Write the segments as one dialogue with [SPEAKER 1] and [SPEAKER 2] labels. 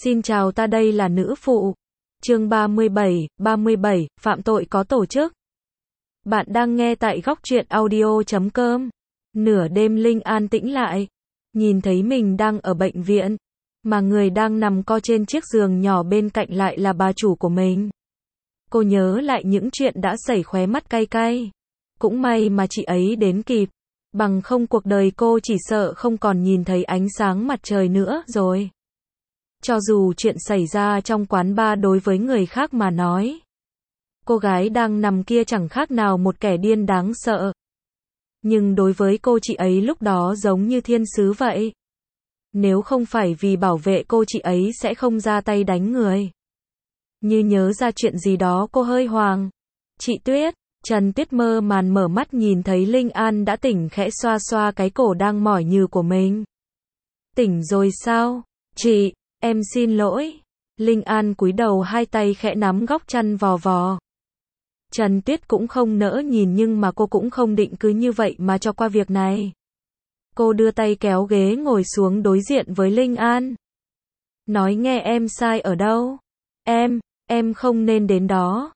[SPEAKER 1] Xin chào, ta đây là nữ phụ. Chương 37, phạm tội có tổ chức. Bạn đang nghe tại góc truyện audio.com. Nửa đêm Linh an tĩnh lại, nhìn thấy mình đang ở bệnh viện, mà người đang nằm co trên chiếc giường nhỏ bên cạnh lại là bà chủ của mình. Cô nhớ lại những chuyện đã xảy, khóe mắt cay cay. Cũng may mà chị ấy đến kịp, bằng không cuộc đời cô chỉ sợ không còn nhìn thấy ánh sáng mặt trời nữa rồi. Cho dù chuyện xảy ra trong quán bar đối với người khác mà nói, cô gái đang nằm kia chẳng khác nào một kẻ điên đáng sợ. Nhưng đối với cô, chị ấy lúc đó giống như thiên sứ vậy. Nếu không phải vì bảo vệ cô, chị ấy sẽ không ra tay đánh người. Như nhớ ra chuyện gì đó, cô hơi hoang. Chị Tuyết, Trần Tuyết mơ màn mở mắt nhìn thấy Linh An đã tỉnh, khẽ xoa xoa cái cổ đang mỏi nhừ của mình. Tỉnh rồi sao? Chị, em xin lỗi. Linh An cúi đầu, hai tay khẽ nắm góc chăn vò vò. Trần Tuyết cũng không nỡ nhìn, nhưng mà cô cũng không định cứ như vậy mà cho qua việc này. Cô đưa tay kéo ghế ngồi xuống đối diện với Linh An. Nói nghe em sai ở đâu? Em không nên đến đó.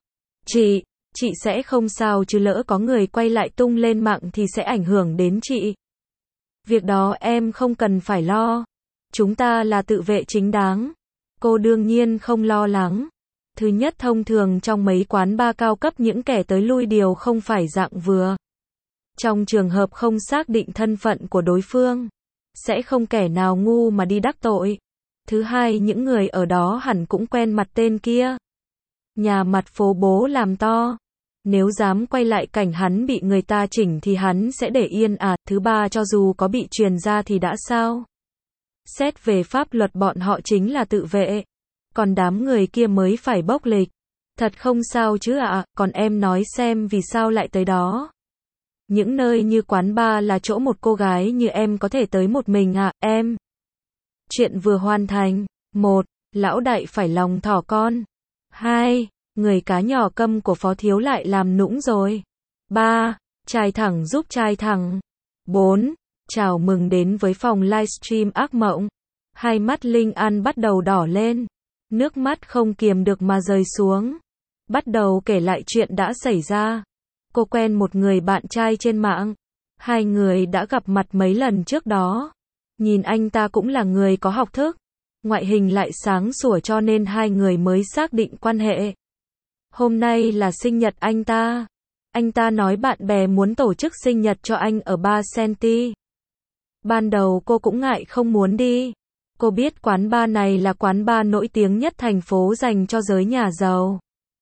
[SPEAKER 1] Chị sẽ không sao chứ, lỡ có người quay lại tung lên mạng thì sẽ ảnh hưởng đến chị. Việc đó em không cần phải lo. Chúng ta là tự vệ chính đáng. Cô đương nhiên không lo lắng. Thứ nhất, thông thường trong mấy quán bar cao cấp, những kẻ tới lui đều không phải dạng vừa. Trong trường hợp không xác định thân phận của đối phương, sẽ không kẻ nào ngu mà đi đắc tội. Thứ hai, những người ở đó hẳn cũng quen mặt tên kia. Nhà mặt phố bố làm to. Nếu dám quay lại cảnh hắn bị người ta chỉnh thì hắn sẽ để yên à. Thứ ba, cho dù có bị truyền ra thì đã sao? Xét về pháp luật bọn họ chính là tự vệ. Còn đám người kia mới phải bốc lịch. Thật không sao chứ ạ. Còn em nói xem vì sao lại tới đó? Những nơi như quán bar là chỗ một cô gái như em có thể tới một mình à, em? Chuyện vừa hoàn thành. 1. Lão đại phải lòng thỏ con. 2. Người cá nhỏ câm của Phó Thiếu lại làm nũng rồi. 3. Trai thẳng giúp trai thẳng. 4. Chào mừng đến với phòng livestream ác mộng. Hai mắt Linh An bắt đầu đỏ lên. Nước mắt không kiềm được mà rơi xuống. Bắt đầu kể lại chuyện đã xảy ra. Cô quen một người bạn trai trên mạng. Hai người đã gặp mặt mấy lần trước đó. Nhìn anh ta cũng là người có học thức. Ngoại hình lại sáng sủa, cho nên hai người mới xác định quan hệ. Hôm nay là sinh nhật anh ta. Anh ta nói bạn bè muốn tổ chức sinh nhật cho anh ở bar Senti. Ban đầu cô cũng ngại không muốn đi. Cô biết quán bar này là quán bar nổi tiếng nhất thành phố dành cho giới nhà giàu.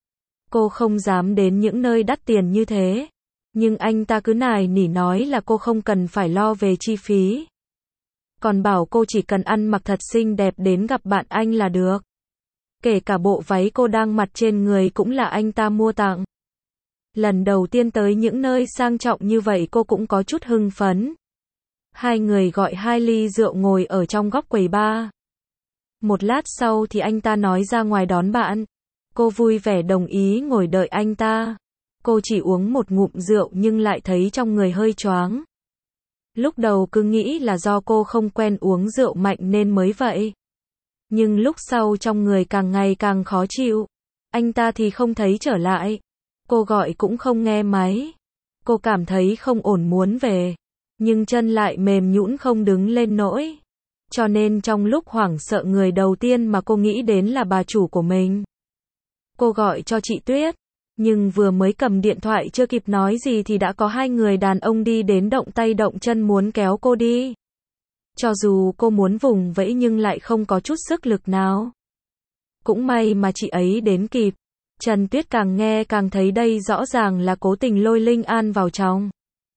[SPEAKER 1] Cô không dám đến những nơi đắt tiền như thế. Nhưng anh ta cứ nài nỉ nói là cô không cần phải lo về chi phí. Còn bảo cô chỉ cần ăn mặc thật xinh đẹp đến gặp bạn anh là được. Kể cả bộ váy cô đang mặc trên người cũng là anh ta mua tặng. Lần đầu tiên tới những nơi sang trọng như vậy, cô cũng có chút hưng phấn. Hai người gọi 2 ly rượu ngồi ở trong góc quầy bar. Một lát sau thì anh ta nói ra ngoài đón bạn. Cô vui vẻ đồng ý ngồi đợi anh ta. Cô chỉ uống một ngụm rượu nhưng lại thấy trong người hơi choáng. Lúc đầu cứ nghĩ là do cô không quen uống rượu mạnh nên mới vậy. Nhưng lúc sau trong người càng ngày càng khó chịu. Anh ta thì không thấy trở lại. Cô gọi cũng không nghe máy. Cô cảm thấy không ổn muốn về. Nhưng chân lại mềm nhũn không đứng lên nổi. Cho nên trong lúc hoảng sợ, người đầu tiên mà cô nghĩ đến là bà chủ của mình. Cô gọi cho chị Tuyết. Nhưng vừa mới cầm điện thoại chưa kịp nói gì thì đã có hai người đàn ông đi đến, động tay động chân muốn kéo cô đi. Cho dù cô muốn vùng vẫy nhưng lại không có chút sức lực nào. Cũng may mà chị ấy đến kịp. Trần Tuyết càng nghe càng thấy đây rõ ràng là cố tình lôi Linh An vào trong.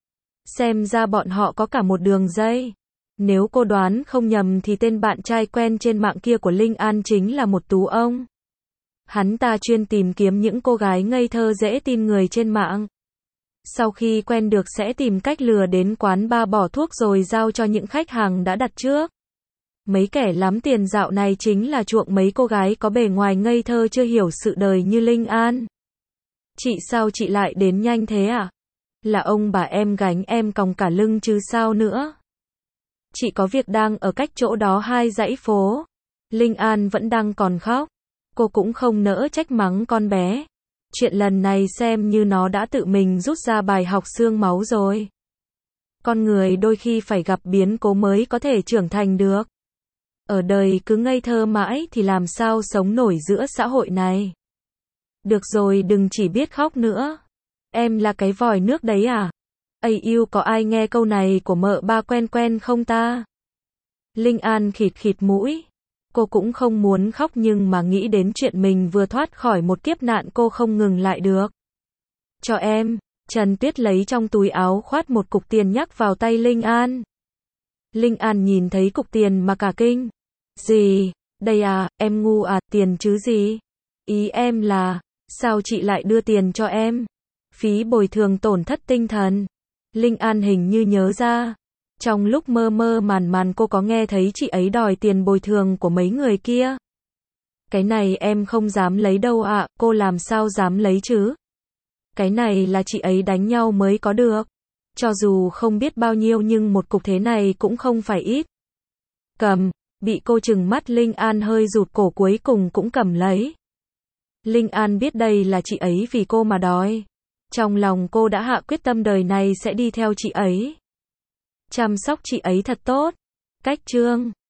[SPEAKER 1] Xem ra bọn họ có cả một đường dây. Nếu cô đoán không nhầm thì tên bạn trai quen trên mạng kia của Linh An chính là một tú ông. Hắn ta chuyên tìm kiếm những cô gái ngây thơ dễ tin người trên mạng. Sau khi quen được sẽ tìm cách lừa đến quán bar bỏ thuốc rồi giao cho những khách hàng đã đặt trước. Mấy kẻ lắm tiền dạo này chính là chuộng mấy cô gái có bề ngoài ngây thơ chưa hiểu sự đời như Linh An. Chị, sao chị lại đến nhanh thế à? Là ông bà em gánh em còng cả lưng chứ sao nữa. Chị có việc đang ở cách chỗ đó 2 dãy phố. Linh An vẫn đang còn khóc. Cô cũng không nỡ trách mắng con bé. Chuyện lần này xem như nó đã tự mình rút ra bài học xương máu rồi. Con người đôi khi phải gặp biến cố mới có thể trưởng thành được. Ở đời cứ ngây thơ mãi thì làm sao sống nổi giữa xã hội này. Được rồi, đừng chỉ biết khóc nữa. Em là cái vòi nước đấy à? Ây yêu, có ai nghe câu này của mợ ba quen quen không ta? Linh An khịt khịt mũi. Cô cũng không muốn khóc nhưng mà nghĩ đến chuyện mình vừa thoát khỏi một kiếp nạn cô không ngừng lại được. Cho em. Trần Tuyết lấy trong túi áo khoát một cục tiền nhắc vào tay Linh An. Linh An nhìn thấy cục tiền mà cả kinh. Gì? Đây à, em ngu à, tiền chứ gì? Ý em là, sao chị lại đưa tiền cho em? Phí bồi thường tổn thất tinh thần. Linh An hình như nhớ ra. Trong lúc mơ mơ màn màn cô có nghe thấy chị ấy đòi tiền bồi thường của mấy người kia. Cái này em không dám lấy đâu ạ, cô làm sao dám lấy chứ? Cái này là chị ấy đánh nhau mới có được. Cho dù không biết bao nhiêu nhưng một cục thế này cũng không phải ít. Cầm, bị cô trừng mắt Linh An hơi rụt cổ cuối cùng cũng cầm lấy. Linh An biết đây là chị ấy vì cô mà đòi. Trong lòng cô đã hạ quyết tâm đời này sẽ đi theo chị ấy. Chăm sóc chị ấy thật tốt. Cách chương